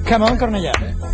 Come on, Cornellà.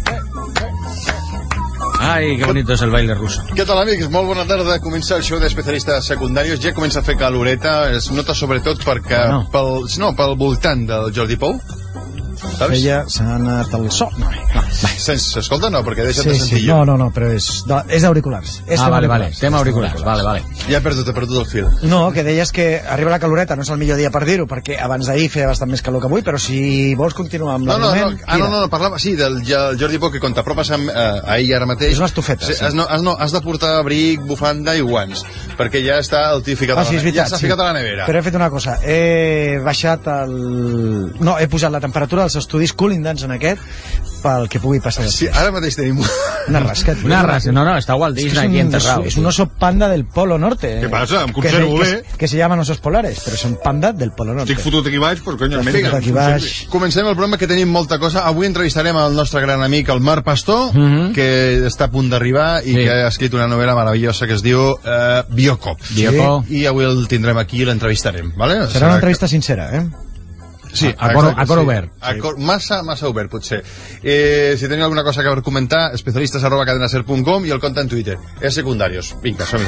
Ai, que bonito és el baile ruso. Què tal, amics? Molt bona tarda. Comença el show d'especialistes secundaris. Ja comença a fer caloreta. Es nota sobretot perquè pel voltant del Jordi Pou. Saps? Ella s'ha anat al so. No. S'escolta, no, perquè deixa't de sentir jo. No, però és d'auriculars. Vale. Tema auriculars. Vale. Ja he perdut el fil. No, que deies que arriba la caloreta, no és el millor dia per dir-ho, perquè abans d'ahir feia bastant més calor que avui, però si vols continuar amb l'argument... No, parlava, sí, del Jordi Pou, que quan t'apropes a ell ara mateix... És una estufeta, sí. Has de portar abric, bufanda i guants, perquè ja està el tio ficat a la nevera. Ja s'ha ficat a la nevera. Però he fet una cosa, he baixat he posat la temperatura dels estudis Cooling Dance en aquest, pel que pugui passar. Sí, ara mateix tenim una rasca. No, està Walt Disney aquí enterrado. Es un oso panda del Polo Norte. Què passa? Em conservo bé. Que se llaman osos polares, però són panda del Polo Norte. Estic fotut aquí baix, però cony, almenys. Aquí baix. Comencem el programa, que tenim molta cosa. Avui entrevistarem el nostre gran amic, el Marc Pastor, que està a punt d'arribar i que ha escrit una novel·la meravellosa que es diu Biocop. I avui el tindrem aquí i l'entrevistarem. Serà una entrevista sincera, Sí, a cor obert. Massa obert, potser. Si teniu alguna cosa que comentar, especialistes@cadenaser.com, i el compte en Twitter. És secundarios. Vinga, som-hi.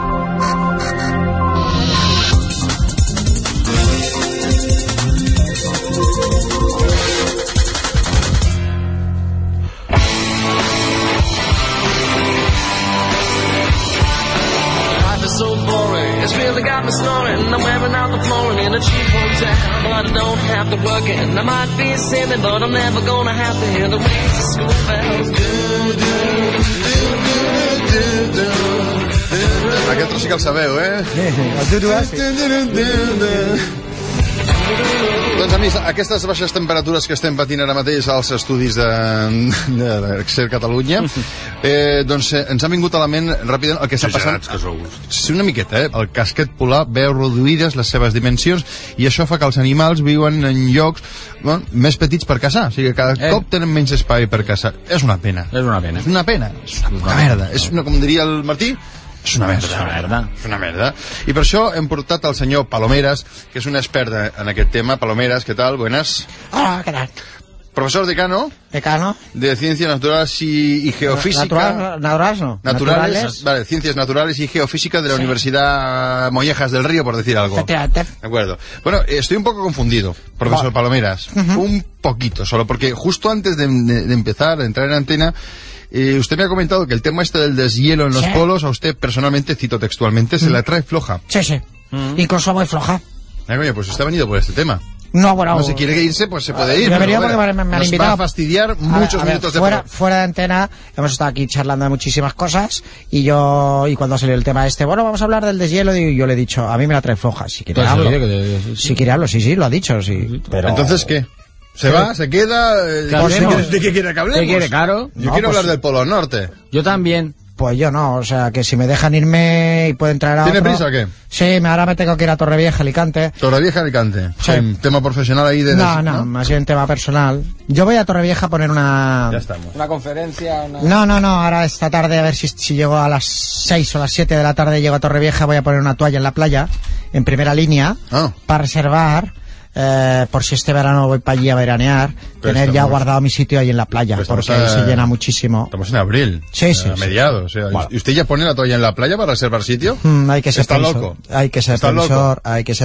It's really got me snoring. I'm wearing out the flooring in a cheap hotel, but I don't have to work it. I might be silly, but I'm never gonna have to hear the wings of school bells. Aquest tros sí que el sabeu, El Doncs, amics, aquestes baixes temperatures que estem patint ara mateix als estudis d'Excel Catalunya, doncs ens ha vingut a la ment ràpidament el que està passant. Sí, una miqueta, el casquet polar veu reduïdes les seves dimensions, i això fa que els animals viuen en llocs més petits per caçar. O sigui, cada cop tenen menys espai per caçar. És una pena. És una merda. Com diria el Martí, és una merda. I per això hem portat el senyor Palomeras, que és un expert en aquest tema. Palomeras, què tal? Buenas. Hola, ¿qué tal? Profesor decano de Ciencias Naturales y Geofísica. Naturales. Vale, Ciencias Naturales y Geofísica de la Universidad Mollejas del Río, por decir algo. De acuerdo. Bueno, estoy un poco confundido, profesor Palomeras. Un poquito, solo porque justo antes de empezar a entrar en antena, usted me ha comentado que el tema del deshielo en los polos, a usted personalmente, cito textualmente, se la trae floja. Sí. Incluso muy floja. Coño, pues usted ha venido por este tema. No, bueno... No, si quiere irse, pues se puede ir. Debería, porque me han invitado. Nos va a fastidiar muchos minutos de programa. Fuera de antena, hemos estado aquí charlando de muchísimas cosas, y cuando salió el tema vamos a hablar del deshielo, y yo le he dicho, a mí me la trae floja. Si quiere hablo. Si quiere hablo, sí, lo ha dicho, sí. Pero... ¿Entonces qué? ¿Se va? ¿Se queda? ¿De qué quiere que hablemos? ¿Qué quiere, claro? Yo quiero hablar del Polo Norte. Yo también. Pues yo no, o sea, que si me dejan irme y pueden traer a ¿Tiene otro... prisa o qué? Sí, ahora me tengo que ir a Torrevieja, Alicante. ¿Torrevieja-Alicante? Sí. ¿Tema profesional ahí de...? No, más bien tema personal. Yo voy a Torrevieja a poner una... Ya estamos. ¿Una conferencia? No, ahora esta tarde, a ver si llego a las 6 o las 7 de la tarde, llego a Torrevieja, voy a poner una toalla en la playa, en primera línea, para reservar... por si este verano voy para allí a veranear, tener ya guardado mi sitio ahí en la playa, porque se llena muchísimo. Estamos en abril, sí. A mediados. O sea, bueno. ¿Y usted ya pone la toalla en la playa para reservar sitio? Hay que ser previsor. Loco. Hay que ser previsor, hay que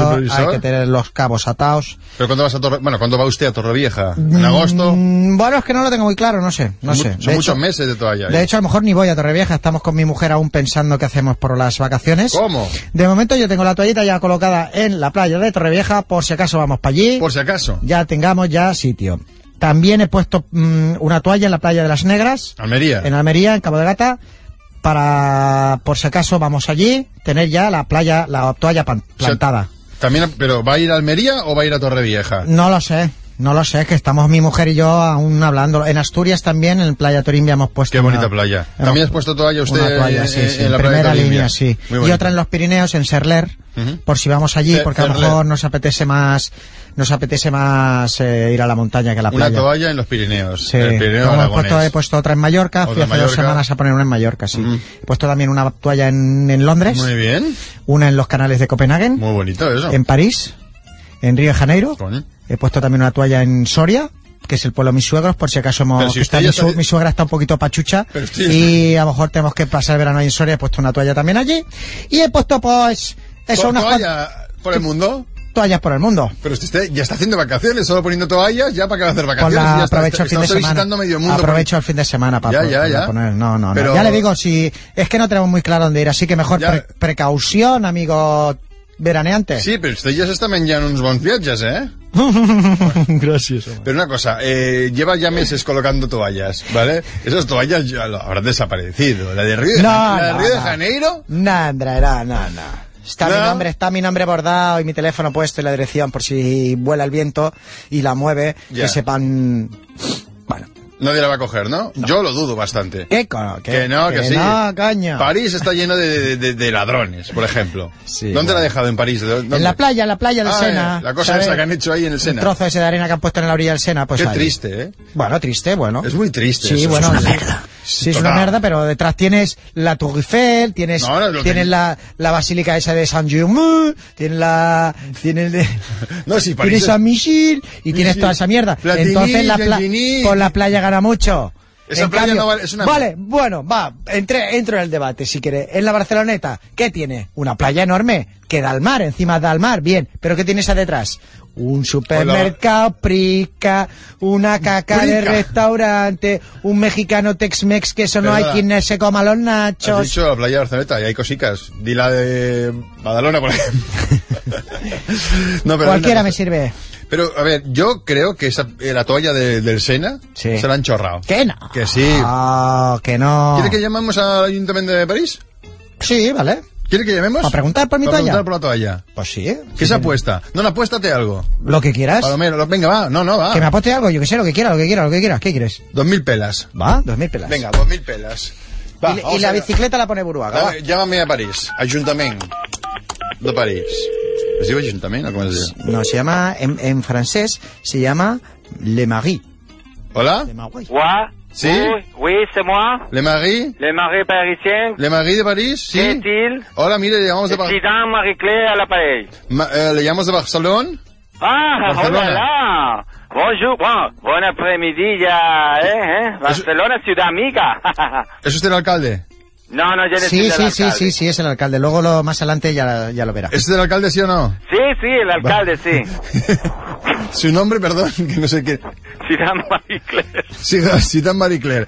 tener los cabos atados. ¿Pero cuándo cuándo va usted a Torrevieja? ¿En agosto? Bueno, es que no lo tengo muy claro, no sé. Son muchos meses de toalla. De hecho, a lo mejor ni voy a Torrevieja, estamos con mi mujer aún pensando qué hacemos por las vacaciones. ¿Cómo? De momento yo tengo la toallita ya colocada en la playa de Torrevieja, por si acaso vamos para allí. Por si acaso. Ya tengamos sitio. También he puesto una toalla en la playa de las Negras. Almería. En Almería, en Cabo de Gata, para, por si acaso vamos allí, tener ya la toalla plantada. También, pero ¿va a ir a Almería o va a ir a Torrevieja? No lo sé, que estamos mi mujer y yo aún hablando. En Asturias también, en Playa Torimbia hemos puesto... Qué bonita playa. ¿También has puesto toalla usted? Una toalla, sí, en la primera línea, sí. Y otra en los Pirineos, en Serler, por si vamos allí, porque a lo mejor nos apetece más ir a la montaña que a la playa. Una toalla en los Pirineos. Sí. El Pirineo he puesto otra en Mallorca, fui hace 2 semanas a poner una en Mallorca, sí. He puesto también una toalla en Londres. Muy bien. Una en los canales de Copenhague. Muy bonito eso. En París, en Río de Janeiro. He puesto también una toalla en Soria. que es el pueblo de mis suegros, por si acaso mi suegra está un poquito pachucha y a lo mejor tenemos que pasar el verano ahí en Soria. He puesto una toalla también allí y he puesto pues eso, unas toallas por el mundo. Toallas por el mundo. Pero usted ya está haciendo vacaciones, solo poniendo toallas, ya para que va a hacer vacaciones. Pues ya aprovecho el fin de semana. Medio mundo aprovecho el fin de semana para poner. No. Pero... Ya le digo, si es que no tenemos muy claro dónde ir, así que mejor precaución, amigo veraneante. Sí, pero usted ya se está menjando unos bons viatges, ¿eh? Gracias. Pero una cosa, lleva ya meses colocando toallas, ¿vale? Esas toallas ya habrán desaparecido. La de Río de Janeiro. No, André, no. Está mi nombre bordado y mi teléfono puesto y la dirección por si vuela el viento y la mueve, que sepan... Bueno. Nadie la va a coger, ¿no? Yo lo dudo bastante. Que sí. No, coño. París está lleno de ladrones, por ejemplo. Sí, ¿Dónde la ha dejado en París? ¿Dónde? En la playa del Sena. La cosa esa que han hecho ahí en el Sena. Un trozo ese de arena que han puesto en la orilla del Sena, pues Qué ahí. Triste, ¿eh? Bueno, triste. Es muy triste. Sí, eso. bueno. Es una mierda. Sí, es una mierda, pero detrás tienes la Tour Eiffel, tienes la basílica esa de Saint-Germain, tienes tienes San Michel y tienes toda esa mierda. Entonces por la playa gana mucho. Esa playa no vale, es una... Vale, bueno, entro en el debate, si quieres. En la Barceloneta, ¿qué tiene? Una playa enorme, que da al mar, encima da al mar, bien. ¿Pero qué tiene esa detrás? Un supermercado, Prica, una caca de restaurante, un mexicano Tex-Mex, que eso no hay quien se coma los nachos. Has dicho la playa de Barceloneta, y hay cosicas. Di la de Badalona, por ejemplo. No, pero cualquiera me sirve. Pero, a ver, yo creo que la toalla del Sena se la han chorrado. ¿Qué no? Que sí. Que no. ¿Quiere que llamemos al Ayuntamiento de París? Sí, vale. ¿Quiere que llamemos? ¿A preguntar por mi toalla? ¿A preguntar por la toalla? Pues sí. ¿Qué se apuesta? No, apuéstate algo. Lo que quieras. Palomero, venga, va. No, va. Que me apueste algo, yo que sé, lo que quieras. ¿Qué quieres? 2.000 pelas. ¿Va? 2.000 pelas. Venga, 2.000 pelas. Va, y la bicicleta la pone Buruaga. Llámame a París. Ayuntamiento de París. ¿Es diu Ayuntamiento o cómo se dice? No, se llama, en francés, se llama Le Marais. ¿Hola? Le Marais. ¿Sí? Oui, c'est moi. ¿Le Marais? Le Marais parisien. ¿Le Marais de París? Sí. ¿Qué tal? Hola, mire, le llamamos de Barcelona. Zidane Marie-Claire à l'appareil. ¿Le llamamos de Barcelona? Ah, hola. Bonjour, bon après-midi ya, Barcelona, ciudad amiga. ¿Es usted el alcalde? No, ya necesito sí, es el alcalde. Luego más adelante ya lo verá. ¿Es el alcalde, sí o no? Sí, el alcalde, sí. Su nombre, perdón, que no sé qué. Zidane Marie-Claire. Zidane Marie-Claire.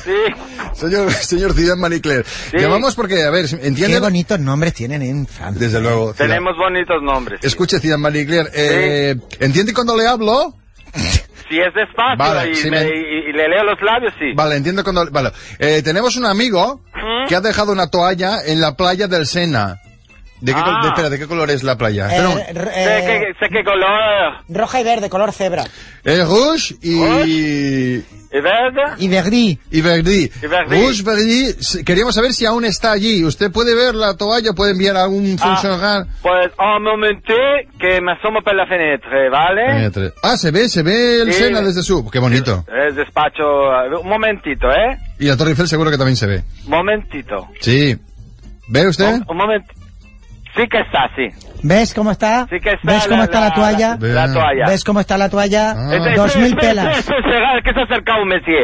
Señor Zidane Marie-Claire. Sí. Llamamos porque, a ver, ¿entiende? Qué bonitos nombres tienen en Francia. Desde luego. Tenemos bonitos nombres. Escuche, Zidane Marie-Claire, ¿entiende cuando le hablo? Si es despacio y le leo los labios, sí. Vale, entiendo cuando... Vale. Tenemos un amigo que ha dejado una toalla en la playa del Sena. ¿De qué color es la playa? Sé qué color. Roja y verde, color cebra. Rouge y... ¿Y verde? Y verdi. Rouge, verdi. Queríamos saber si aún está allí. ¿Usted puede ver la toalla? ¿Puede enviar a algún funcionario? Pues un momento que me asomo por la fenetre, ¿vale? Se ve el Sena desde su... Qué bonito. Es despacho... Un momentito, Y la Torre Eiffel seguro que también se ve. Momentito. Sí. ¿Ve usted? Un momento. Sí que está, sí. ¿Ves cómo está? Sí que está. ¿Ves cómo está la toalla? La toalla. ¿Ves cómo está la toalla? 2.000 pelas. Que se ha acercado un monsieur.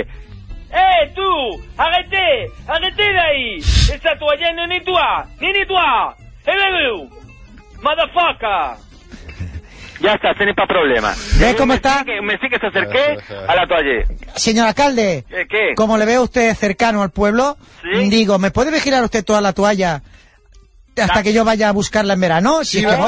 Tú! ¡Arrêtez de ahí! Esa toalla no ni toi! ¡Motherfucker! Ya está, no hay para problema. ¿Ves cómo está? Me sí que se acerqué a la toalla. Señor alcalde, ¿Qué? como le veo a usted cercano al pueblo, digo, ¿me puede vigilar usted toda la toalla hasta que yo vaya a buscarla en verano? Sí, va.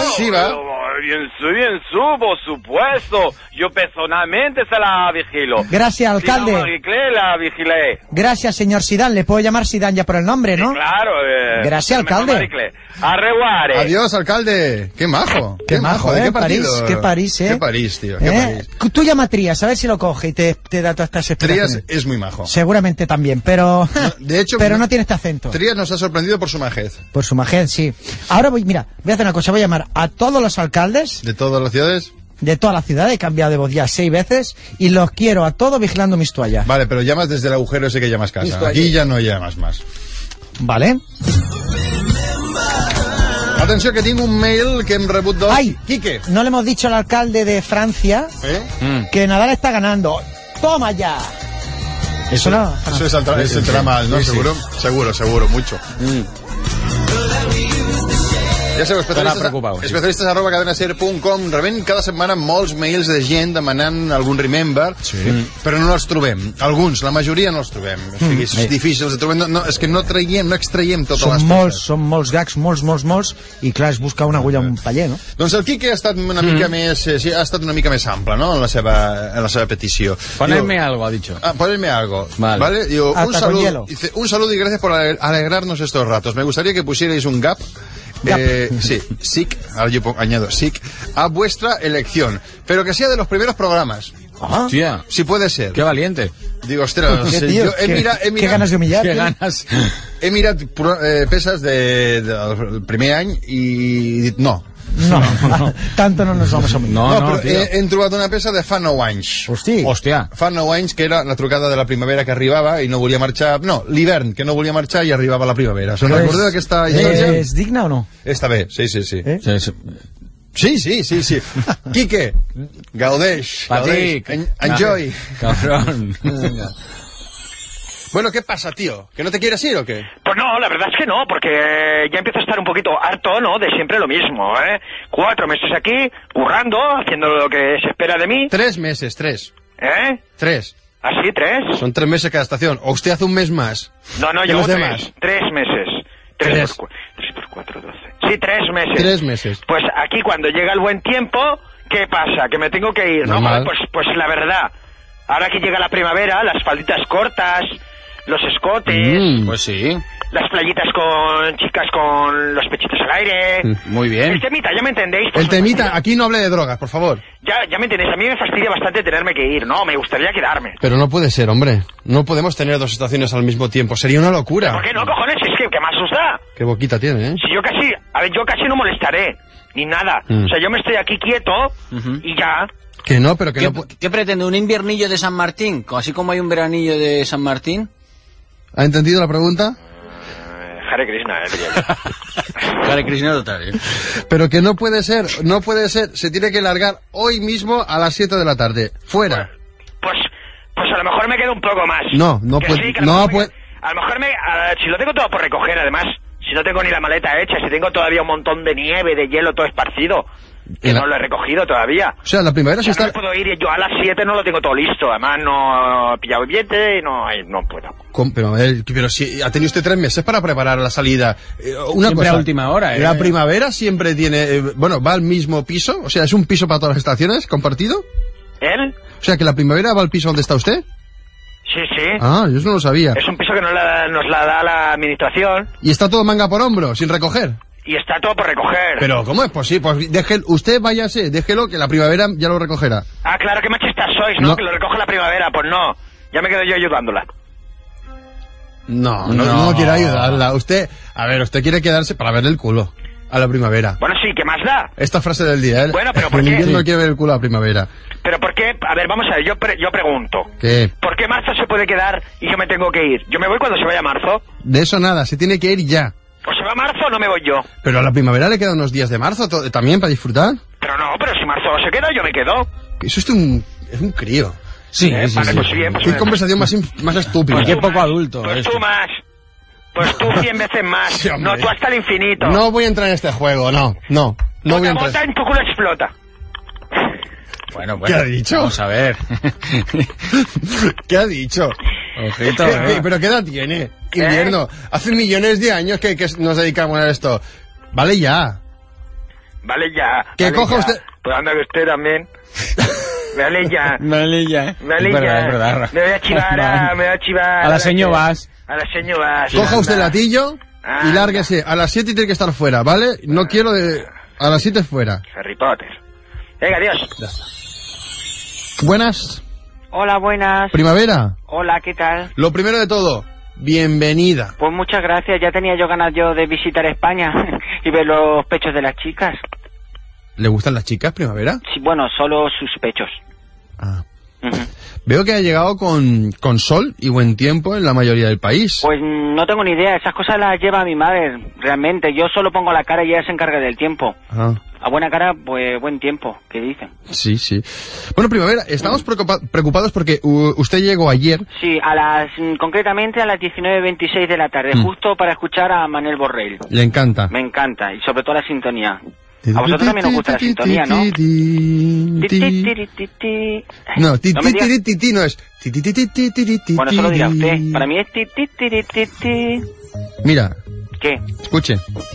Bien, por supuesto. Yo personalmente se la vigilo. Gracias, alcalde. La vigilé. Gracias, señor Zidane. Le puedo llamar Zidane ya por el nombre, ¿no? Sí, claro. Gracias, alcalde. Arreguare. Adiós, alcalde. Qué majo. Qué majo, ¿Qué París, qué París, Qué París, tío. Qué París. Tú llama a Trías, a ver si lo coge y te da todas estas explicaciones. Trías es muy majo. Seguramente también, pero... de hecho... pero no tiene este acento. Trías nos ha sorprendido por su majez. Por su majez, sí. Ahora voy a hacer una cosa. Voy a llamar a todos los alcaldes... ¿De todas las ciudades? De toda la ciudad. He cambiado de voz ya 6 veces y los quiero a todos vigilando mis toallas. Vale, pero llamas desde el agujero ese que llamas casa. Aquí ya no llamas más. Vale. Atenció, que tinc un mail que hem rebut dos. ¡Ay! Quique. No le hemos dicho al alcalde de Francia que Nadal está ganando. ¡Toma ya! Eso no. Eso entrará mal, ¿no? Sí, ¿Seguro? Seguro, mucho. Ja sabeu, especialistes arroba cadenaser.com. Rebem cada setmana molts mails de gent demanant algun remember, però no els trobem. Alguns, la majoria no els trobem. O sigui, és difícil de trobar. No, és que no extraiem totes les peces. Són molts gags, molts, i clar, es busca una agulla a un paller, no? Doncs el Quique ha estat una mica més... Sí, ha estat una mica més ample, no?, en la seva petició. Ponerme algo, ha dicho. Ponerme algo. Vale. Digo, un saludo y gracias por alegrarnos estos ratos. Me gustaría que pusierais un gap. Sí, SIC, ahora yo añado SIC, a vuestra elección, pero que sea de los primeros programas. Hostia. Si puede ser. Qué valiente. Digo, ostras, yo he mirado... Qué ganas de humillar. Qué ganas. He mirado pesas del primer any i no, tanto no nos vamos a humillar. No, però hem trobat una peça de fa 9 anys. Hòstia. Fa 9 anys, que era la trucada de la primavera que arribava i no volia marxar... No, l'hivern, que no volia marxar i arribava la primavera. Se'n recordeu d'aquesta història? És digna o no? Està bé, sí. Sí. Quique, gaudeix. Patrick. Enjoy. Cabrón. Bueno, ¿qué pasa, tío? ¿Que no te quieres ir o qué? Pues no, la verdad es que no, porque ya empiezo a estar un poquito harto, ¿no?, de siempre lo mismo, ¿eh? 4 meses aquí, currando, haciendo lo que se espera de mí. 3 meses, 3. ¿Eh? 3. ¿Ah, sí, 3? Son 3 meses cada estación. ¿O usted hace un mes más? No, llevo 3. 3 meses. 3 por 4, 12. Sí, 3 meses. 3 meses. Pues aquí cuando llega el buen tiempo, ¿qué pasa? Que me tengo que ir, ¿no? Normal. Pues la verdad, ahora que llega la primavera, las falditas cortas, los escotes... Pues sí. Las playitas con chicas con los pechitos al aire... Muy bien. El temita, ¿ya me entendéis? Pues el temita, aquí no hable de drogas, por favor. Ya me entendéis, a mí me fastidia bastante tenerme que ir, ¿no? Me gustaría quedarme. Pero no puede ser, hombre. No podemos tener 2 estaciones al mismo tiempo. Sería una locura. ¿Por qué no, cojones? Es que ¿qué más os da? Qué boquita tiene, ¿eh? Si yo casi no molestaré, ni nada. O sea, yo me estoy aquí quieto y ya... Que no, pero que ¿Qué, no... ¿Qué pretende? ¿Un inviernillo de San Martín? Así como hay un veranillo de San Martín. ¿Ha entendido la pregunta? Hare Krishna, Hare Krishna total, ¿eh? Pero que no puede ser, se tiene que largar hoy mismo a las 7 de la tarde. Fuera. Pues a lo mejor me quedo un poco más. No puede. Sí, a lo mejor si lo tengo todo por recoger, además, si no tengo ni la maleta hecha, si tengo todavía un montón de nieve, de hielo, todo esparcido, que no lo he recogido todavía. O sea, la primavera sí está... No puedo ir, yo a las 7 no lo tengo todo listo, además no he pillado el billete y no puedo. Pero si ha tenido usted 3 meses para preparar la salida. Una siempre cosa, a última hora, ¿eh? La primavera siempre tiene... va al mismo piso, o sea, ¿es un piso para todas las estaciones compartido? ¿Él? O sea, que la primavera va al piso donde está usted. Sí. Ah, yo eso no lo sabía. Es un piso que nos la da la administración. Y está todo manga por hombro, sin recoger. Y está todo por recoger. Pero, ¿cómo es posible? Pues usted váyase, déjelo, que la primavera ya lo recogerá. Ah, claro, qué machistas sois, ¿no? Que lo recoge la primavera. Pues no, ya me quedo yo ayudándola. No quiere ayudarla. Usted quiere quedarse para verle el culo a la primavera. Bueno, sí, ¿qué más da? Esta frase del día, ¿eh? Bueno, pero ¿por qué? El invierno quiere ver el culo a la primavera. ¿Pero por qué? A ver, vamos a ver, yo pregunto. ¿Qué? ¿Por qué marzo se puede quedar y yo me tengo que ir? Yo me voy cuando se vaya marzo. De eso nada, se tiene que ir ya. ¿O se va marzo o no me voy yo? Pero a la primavera le quedan unos días de marzo también para disfrutar. Pero si marzo se queda, yo me quedo. Eso es un crío. Sí, vale, sí. Pues bien, pues qué conversación más estúpida. Pues qué poco adulto. Pues tú más. Pues tú 100 veces más. Sí, no, tú hasta el infinito. No voy a entrar en este juego, no voy a entrar. Bota en tu culo explota. Bueno, ¿qué ha dicho? Vamos a ver. ¿Qué ha dicho? Ojito, ¿Pero qué edad tiene? Invierno. Hace millones de años que nos dedicamos a esto. Vale ya. Que vale coja ya. usted... Pues anda que usted también. Vale ya. Vale ya. Vale ya. Verdad. Me voy a chivar. A la señor vas. A la señor vas. Coja usted el latillo y lárguese. A las 7 tiene que estar fuera, ¿vale? No quiero de... A las 7 fuera. Harry Potter. Venga, adiós. Buenas. Hola, buenas. Primavera. Hola, ¿qué tal? Lo primero de todo, bienvenida. Pues muchas gracias, ya tenía yo ganas de visitar España y ver los pechos de las chicas. ¿Le gustan las chicas, Primavera? Sí, bueno, solo sus pechos. Ah. Veo que ha llegado con sol y buen tiempo en la mayoría del país. Pues no tengo ni idea, esas cosas las lleva mi madre, realmente. Yo solo pongo la cara y ella se encarga del tiempo. A buena cara, pues buen tiempo, ¿qué dicen? Sí. Bueno, Primavera, estamos preocupados porque usted llegó ayer. Sí, concretamente a las 19:26 de la tarde, justo para escuchar a Manel Borrell. Le encanta. Me encanta, y sobre todo la sintonía. A vosotros también os gusta la sintonía, ¿no? No, titi no es. Bueno, eso lo dirá usted. Para mí es Mira. ¿Qué? Escuche.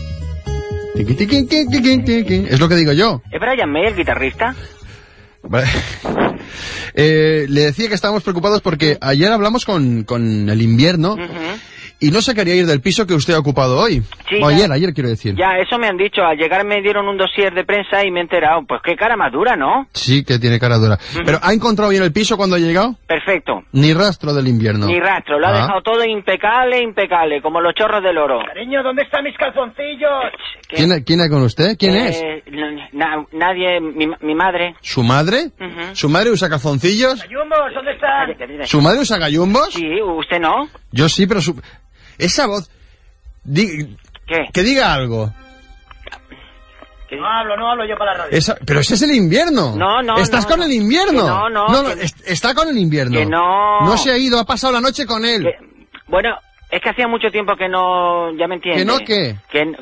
Es lo que digo yo. ¿Es Brian May el guitarrista? Vale. Le decía que estábamos preocupados porque ayer hablamos con el invierno y no se quería ir del piso que usted ha ocupado hoy. Sí, o ayer quiero decir. Ya, eso me han dicho. Al llegar me dieron un dossier de prensa y me he enterado. Pues qué cara más dura, ¿no? Sí, que tiene cara dura. ¿Pero ha encontrado bien el piso cuando ha llegado? Perfecto. Ni rastro del invierno. Ni rastro. Lo ha dejado todo impecable, como los chorros del oro. Cariño, ¿dónde están mis calzoncillos? ¿Quién es con usted? ¿Quién es? Nadie, mi madre. ¿Su madre? ¿Su madre usa calzoncillos? ¿Gallumbos? ¿Dónde están? ¿Su madre usa gallumbos? Sí, ¿usted no? Yo sí, pero esa voz... ¿Qué? Que diga algo. No hablo yo para la radio. Pero ese es el invierno. No. ¿Estás con el invierno? No, está con el invierno. Que no. No se ha ido, ha pasado la noche con él. Bueno, es que hacía mucho tiempo que no... Ya me entiendes. ¿Que no qué?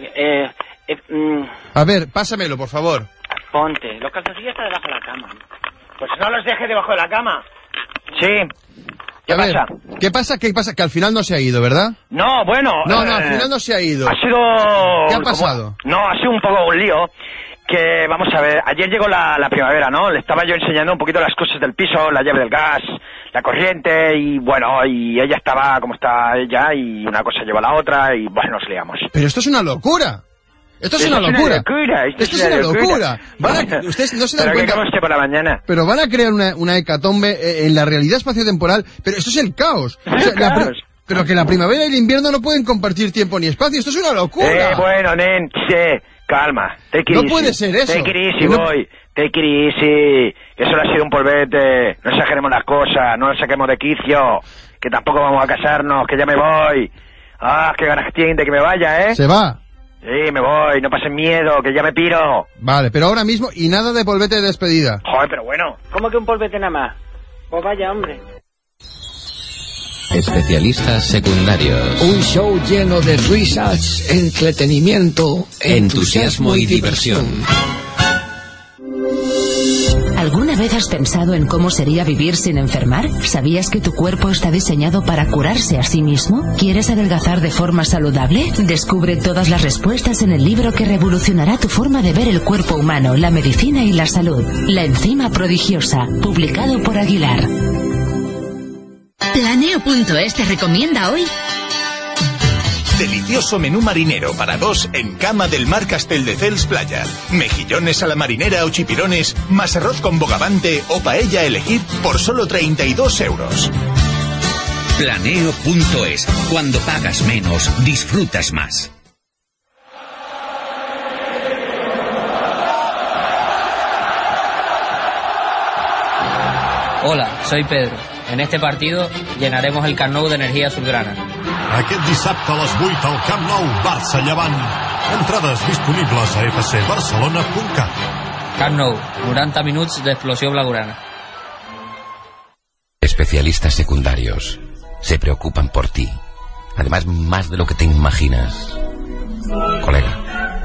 A ver, pásamelo, por favor. Ponte. Los calzoncillos están debajo de la cama. Pues no los deje debajo de la cama. Sí. ¿Qué pasa? Que al final no se ha ido, ¿verdad? No, bueno... No, al final no se ha ido. Ha sido... ¿Qué ha pasado? Ha sido un poco un lío. Que, vamos a ver, ayer llegó la primavera, ¿no? Le estaba yo enseñando un poquito las cosas del piso, la llave del gas, la corriente, y bueno, y ella estaba como está ella, y una cosa lleva a la otra, y bueno, nos liamos. Pero esto es una locura. Esto es una locura. Esto es una locura. Ustedes no se dan cuenta. Por la mañana. Pero van a crear una hecatombe en la realidad espaciotemporal. Pero esto es el caos. Pero que la primavera y el invierno no pueden compartir tiempo ni espacio. Esto es una locura. Bueno, nen, calma. No puede ser eso. Take it easy, boy. Take it easy. Que solo ha sido un polvete. No exageremos las cosas. No nos saquemos de quicio. Que tampoco vamos a casarnos. Que ya me voy. Qué ganas tiene de que me vaya, ¿eh? Se va. Sí, me voy, no pasen miedo, que ya me piro. Vale, pero ahora mismo y nada de polvete de despedida. Joder, pero bueno. ¿Cómo que un polvete nada más? Pues vaya, hombre. Especialistas secundarios. Un show lleno de risas, entretenimiento, entusiasmo y diversión. ¿Alguna vez has pensado en cómo sería vivir sin enfermar? ¿Sabías que tu cuerpo está diseñado para curarse a sí mismo? ¿Quieres adelgazar de forma saludable? Descubre todas las respuestas en el libro que revolucionará tu forma de ver el cuerpo humano, la medicina y la salud. La enzima prodigiosa, publicado por Aguilar. Planeo.es te recomienda hoy... Delicioso menú marinero para dos en Cama del Mar Castelldefels Playa. Mejillones a la marinera o chipirones, más arroz con bogavante o paella a elegir por solo 32 euros. Planeo.es. Cuando pagas menos, disfrutas más. Hola, soy Pedro. En este partido llenaremos el Camp Nou de energia azulgrana. Aquest dissabte a les 8 al Camp Nou, Barça-Llevant. Entrades disponibles a fcbarcelona.cat. Camp Nou, 90 minuts d'explosió blaugrana. Especialistas secundarios se preocupan por ti. Además, más de lo que te imaginas. Colega.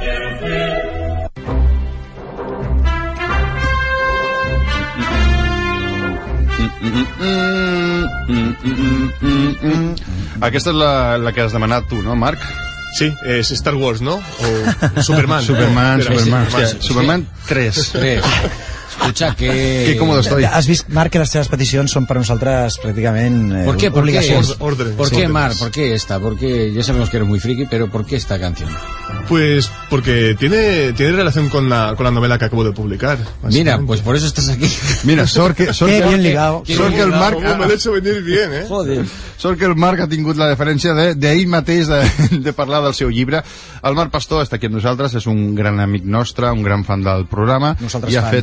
Aquesta és la que has demanat tu, no, Marc? Sí, és Star Wars, ¿no? O Superman. Superman 3. Escucha, Qué cómodo estoy. Has vist, Marc, que les teves peticions són per nosaltres prácticamente obligacions. ¿Por qué, Marc? ¿Por qué esta? Porque ya sabemos que eres muy friki, pero ¿por qué esta canción? Pues porque tiene relación con la novela que acabo de publicar. Mira, pues por eso estás aquí. Mira, Qué bien ligado. Sort que el Marc... ¿Cómo me lo he hecho venir bien, eh? Joder. Sort que el Marc ha tingut la deferència d'ell mateix de parlar del seu llibre. El Marc Pastor està aquí amb nosaltres, és un gran amic nostre, un gran fan del programa. Nosaltres fans d'ell.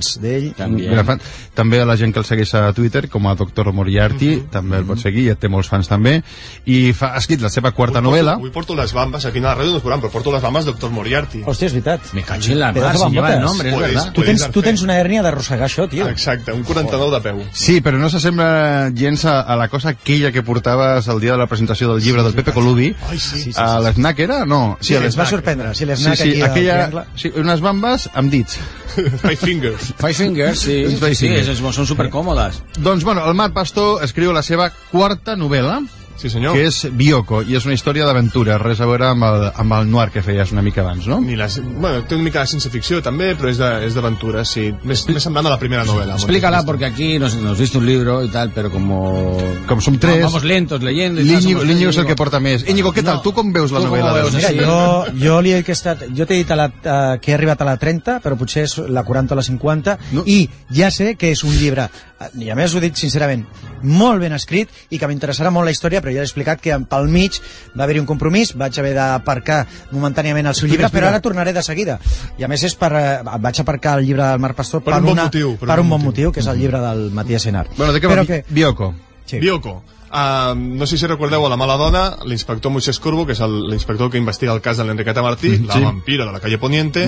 ell. També a la gent que el segueix a Twitter, com a Dr. Moriarty, també el pot seguir, ja té molts fans també, i ha escrit la seva quarta novel·la. Avui porto les bambes, aquí a la ràdio no es veuran, però porto les bambes Dr. Moriarty. Hòstia, és veritat. Me cacho en la mar, si lleva el nombre, és verdad. Tu tens una hèrnia d'arrossegar això, tio. Exacte, un 49 de peu. Sí, però no s'assembla gens a la cosa aquella que portaves el dia de la presentació del llibre del Pepe Colubi. A l'Snack era? No. Sí, es va sorprendre. Sí, l'Snack aquí al triangle. Sí, unes bambes amb dits. Five Fingers. Five Fingers, sí, són supercòmodes. Doncs, bueno, el Marc Pastor escriu la seva quarta novel·la, sí, senyor. Que és Bioko, i és una història d'aventura, res a veure amb el noir que feies una mica abans, no? Bueno, té una mica de ciència ficció també, però és d'aventura, sí. Més semblant a la primera novel·la. Explícala, porque aquí nos visto un libro y tal, pero como som tres... Vamos lentos leyendo... L'Íñigo és el que porta més. Íñigo, què tal? Tu com veus la novel·la? Mira, jo li he estat... Jo t'he dit que he arribat a la 30, però potser és la 40 o la 50, i ja sé que és un llibre, i a més ho dic sincerament, molt ben escrit, i que m'interessarà molt la història, però ja he explicat que pel mig va haver-hi un compromís, vaig haver d'aparcar momentàniament el seu llibre, però ara tornaré de seguida. I a més vaig aparcar el llibre del Marc Pastor per un bon motiu, que és el llibre del Matías Enar. Bueno, de què va Bioko? Bioko. No sé si recordeu a La mala dona, l'inspector Moisés Corvo, que és l'inspector que investiga el cas de l'Enriqueta Martí, la vampira de la calle Poniente.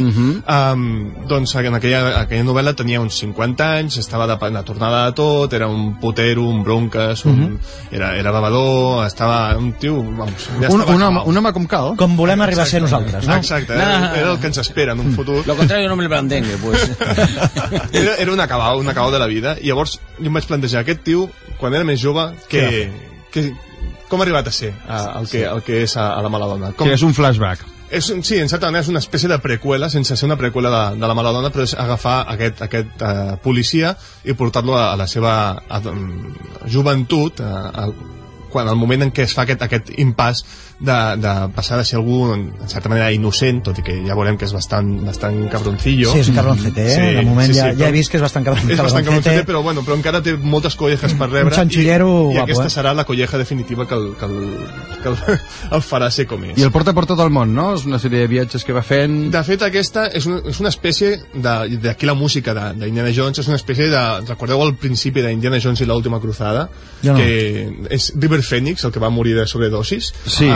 Doncs en aquella novel·la tenia uns 50 anys, estava de tornada de tot, era un putero, un bronques, era bevedor, estava un tio... Un home com cal. Com volem arribar a ser nosaltres, no? Exacte, era el que ens espera en un futur. Lo contrario no me el blandengue, pues. Era un acabau de la vida, i llavors jo em vaig plantejar, aquest tio, quan era més jove, com ha arribat a ser el que és a La mala dona? Que és un flashback. Sí, exactament, és una espècie de preqüela, sense ser una preqüela de La mala dona, però és agafar aquest policia i portar-lo a la seva joventut, quan el moment en què es fa aquest impàs de passar de ser algú en certa manera innocent, tot i que ja veurem que és bastant cabroncillo. Sí, és un cabroncete, de moment ja he vist que és bastant cabroncete. És bastant cabroncete, però encara té moltes collejas per rebre. Un xanxullero i aquesta serà la colleja definitiva que el farà ser com és. I el porta per tot el món, no? És una sèrie de viatges que va fent... De fet, aquesta és una espècie d'aquí la música d'Indiana Jones, és una espècie de... Recordeu el principi d'Indiana Jones i l'última cruzada? Que és River Phoenix, el que va morir de sobredosis. Sí.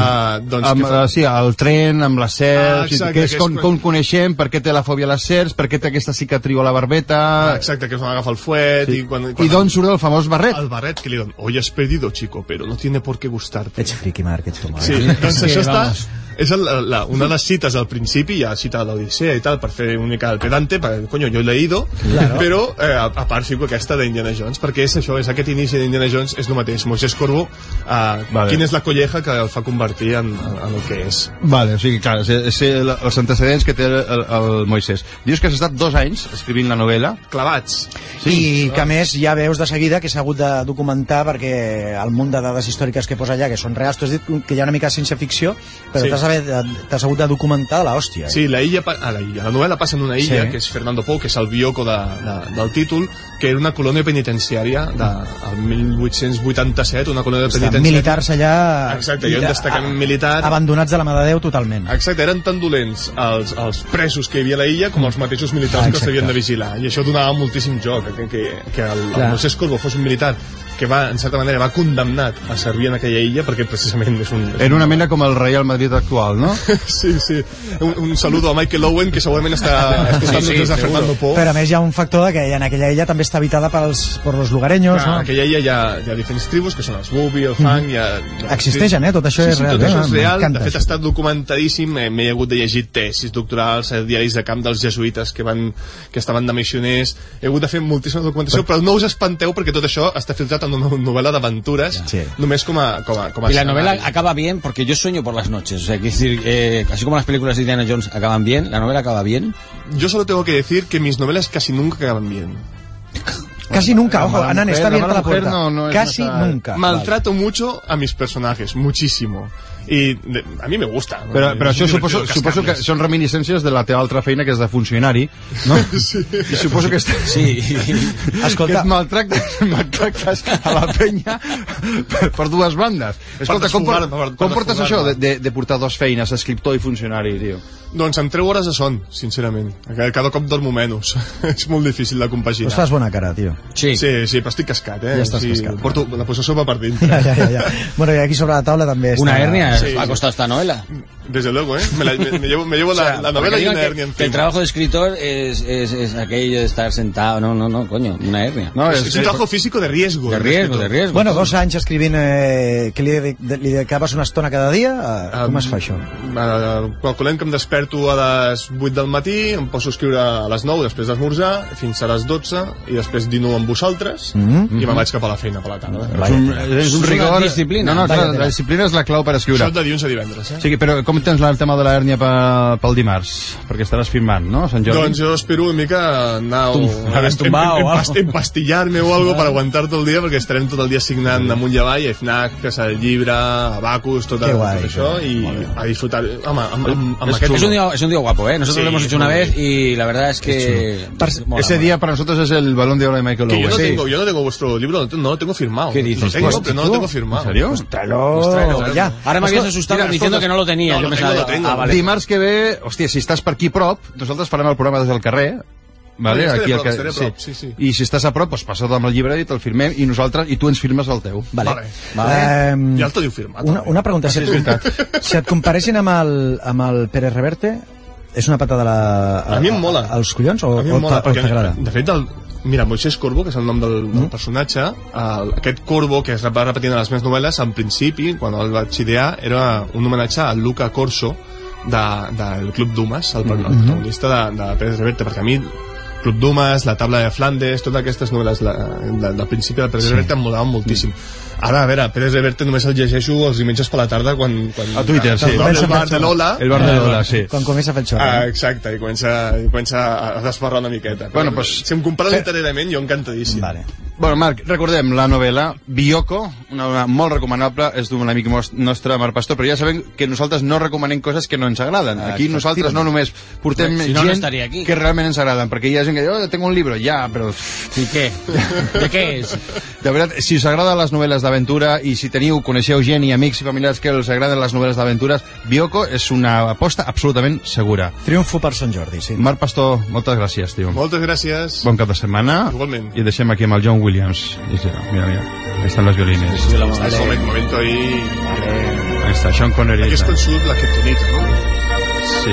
Sí, el tren amb les serps, que és com coneixem, per què té la fòbia a les serps, per què té aquesta cicatriu a la barbeta... Exacte, que es van agafar el fuet... I d'on surt el famós barret? El barret, que li diuen, hoy has perdido, chico, pero no tiene por qué gustarte. Ets friki, Marc, ets com... Sí, doncs això està... És una de les cites al principi, ja cita l'Odissea i tal, per fer una mica el pedante, perquè, coño, jo he leído, però a part fico aquesta d'Indiana Jones, perquè és això, és aquest inici d'Indiana Jones, és el mateix. Moisés Corvo, quina és la colleja que el fa convertir en el que és. Vale, o sigui, clar, és els antecedents que té el Moisés. Dius que has estat 2 anys escrivint la novel·la. Clavats. Sí. I que a més ja veus de seguida que s'ha hagut de documentar, perquè el munt de dades històriques que posa allà, que són reals, tu has dit que hi ha una mica de ciència-ficció, però t'has hagut de documentar l'hòstia. Sí, la novel·la passa en una illa, que és Fernando Po, que és el Bioko del títol, que era una colònia penitenciària del 1887, una colònia penitenciària... Militars allà... Exacte, hi ha un destacament militar... Abandonats de la mà de Déu totalment. Exacte, eren tan dolents els presos que hi havia a la illa com els mateixos militars que els havien de vigilar, i això donava moltíssim joc, que el Moisés Corvo fos un militar que en certa manera va condemnat a servir en aquella illa, perquè precisament és un... Era una mena com el Real Madrid actual, no? Sí. Un saludo a Michael Owen, que segurament està escoltant des de Fernando Po. Però a més hi ha un factor que en aquella illa també està habitada per los lugareños, no? En aquella illa hi ha diferents tribus, que són els Bubi, el Fang... Existeixen, tot això és real. Tot això és real, de fet està documentadíssim, m'he hagut de llegir tesis doctorals, diaris de camp dels jesuïtes que estaven de missioners, he hagut de fer moltíssima documentació, però no us espanteu perquè tot això està filtrat en una novela d'aventures, només com a y la novela acaba bien, porque yo sueño por las noches, o sea, quiero decir, así como las películas de Indiana Jones acaban bien, la novela acaba bien. Yo solo tengo que decir que mis novelas casi nunca acaban bien. Casi nunca, ojo, Anan, está abierta la puerta. No casi nunca. Maltrato mucho a mis personajes, muchísimo. I a mi me gusta. Però això suposo que són reminiscències de la teva altra feina, que és de funcionari, no? Sí. I suposo que escolta, que et maltractes a la penya per dues bandes. Escolta, com portes això de portar dues feines, escriptor i funcionari, tio? Doncs em treu hores de son, sincerament. Cada cop dormo menys. És molt difícil de compaginar. Pues fas bona cara, tio. Sí, però estic cascat, Ja estàs cascat. Porto la possessió per dintre. Ja. Bueno, y aquí sobre la tabla también está... Una hernia, ha costado esta novela. Desde luego, ¿eh? Me llevo la novela y una hernia encima. Que el trabajo de escritor es aquello de estar sentado. No, coño, una hernia. No, es un trabajo físico de riesgo. De riesgo. Bueno, 2 anys escrivint que li dedicaves una estona cada dia. Com es fa això? Calculem que em desperto a les 8 del matí, em poso a escriure a les 9 després d'esmorzar, fins a les 12, i després dino amb vosaltres, i me'n vaig cap a la feina per la tarda. És un rigor... disciplina. No, la disciplina és la clau per escriure. Això de dilluns a divendres, Sí, però com tens el tema de la hèrnia pel dimarts? Perquè estaràs firmant, no, Sant Jordi? Doncs jo espero una mica anar empastillar-me o algo per aguantar tot el dia, perquè estarem tot el dia signant amunt i avall, FNAC, Casa del Llibre, Abacus, tot això, i a disfrutar. Home, amb aquest... Es un día guapo, ¿eh? Nosotros lo hemos hecho una vez y la verdad es que... Ese día para nosotros es el Balón de Oro de Michael Owen. Yo no tengo vuestro libro, no lo tengo firmado. ¿Qué dices? No lo tengo firmado. ¿En serio? Mostralo, ya. Ahora me habías asustado diciendo que no lo tenía. No, lo tengo. Vale. Dimarts que ve, hòstia, si estàs per aquí prop, nosaltres farem el programa des del carrer, vale? Aquí al carrer. Sí. I si estàs a prop, doncs passa't amb el llibre i te'l firmem, i tu ens firmes el teu. Vale. Ja el teniu firmat. Una pregunta, si et comparessin amb el Pérez Reverte, és una patada a mi em mola. als collons o t'agrada? De fet, mira, Moisés Corbo, que és el nom del personatge, aquest Corbo, que es va repetint a les meves novel·les, en principi, quan el vaig idear, era un homenatge a Luca Corso, del Club Dumas, el protagonista de Pérez Reverte, perquè a mi Club Dumas, La Tabla de Flandes, totes aquestes novel·les del principi del Pérez Reverte em molaven moltíssim. Ara, a veure, Pérez Reverte només el llegeixo els diumenges per la tarda quan a Twitter, sí. El bar de Lola. El bar de Lola, sí. Quan comença a fer el xorro. Exacte, i comença a desparrar una miqueta. Bueno, pues, si em compara literàriament, jo encantadíssim. Vale. Bueno, Marc, recordem la novel·la Bioko, una novel·la molt recomanable, és d'un amic nostre, Marc Pastor, però ja sabem que nosaltres no recomanem coses que no ens agraden. Aquí nosaltres no només portem gent que realment ens agraden, perquè hi ha gent que diu, tengo un libro, ja, però... I què? De què és? De veritat, si us agraden les novel·les d'aventura i si coneixeu gent i amics i familiars que els agraden les novel·les d'aventures, Bioko és una aposta absolutament segura. Triomfo per Sant Jordi, sí. Marc Pastor, moltes gràcies, tio. Moltes gràcies. Bon cap de setmana. Igualment. I deixem aquí amb el John Williams. Mira, ahí están los violines. Sí, momento ahí. Ahí está, Sean Connery. Aquí es con su la kriptonita, ¿no? Sí.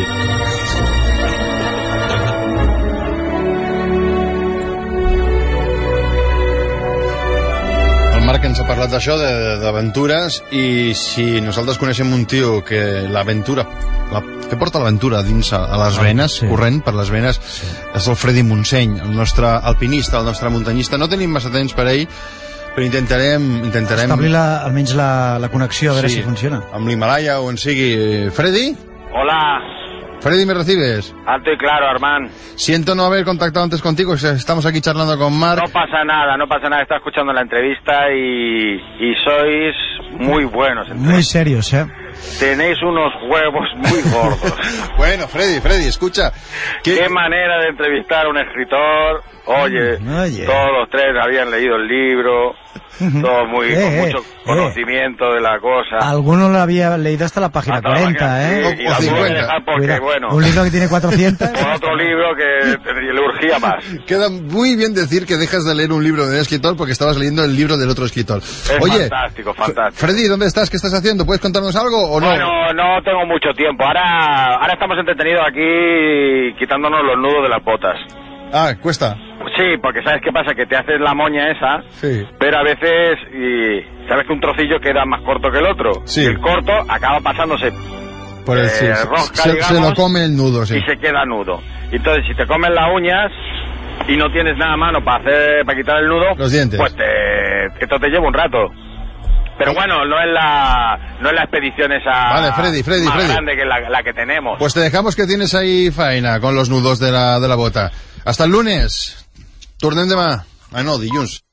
El Marc ens ha parlat d'això, d'aventures, i si nosaltres coneixem un tio que l'aventura, que porta l'aventura dins a les venes, corrent per les venes, és el Freddy Montseny, el nostre alpinista, el nostre muntanyista. No tenim massa temps per ell, però intentarem... establir almenys la connexió, a veure si funciona. Amb l'Himalaya o on sigui. Freddy? Hola. Freddy, ¿me recibes? Alto y claro, Armand. Siento no haber contactado antes contigo, estamos aquí charlando con Marc. No pasa nada, estaba escuchando la entrevista y sois muy buenos. Muy serios, ¿eh? Tenéis unos huevos muy gordos. Bueno, Freddy, escucha. ¿Qué manera de entrevistar a un escritor? Oye, todos los tres habían leído el libro, todos con mucho conocimiento de la cosa. Alguno lo había leído hasta la página 40, ¿eh? Sí, y la tuve que dejar porque, bueno... Un libro que tiene 400. Por otro libro que le urgía más. Queda muy bien decir que dejas de leer un libro de un escritor porque estabas leyendo el libro del otro escritor. Oye, fantástico. Freddy, ¿dónde estás? ¿Qué estás haciendo? ¿Puedes contarnos algo o no? Bueno, no tengo mucho tiempo. Ahora estamos entretenidos aquí quitándonos los nudos de las botas. Ah, cuesta. Sí, porque ¿sabes qué pasa? Que te haces la moña esa, pero a veces, sabes que un trocillo queda más corto que el otro. Sí. Y el corto acaba pasándose por el rosca, se lo come el nudo, sí. Y se queda nudo. Entonces, si te comes las uñas y no tienes nada a mano para quitar el nudo, los dientes, pues esto te lleva un rato. Pero bueno, no es la expedición esa Freddy. grande que la que tenemos. Pues te dejamos que tienes ahí faena con los nudos de la bota. Hasta el lunes. Tornem demà. Ah, no, dilluns.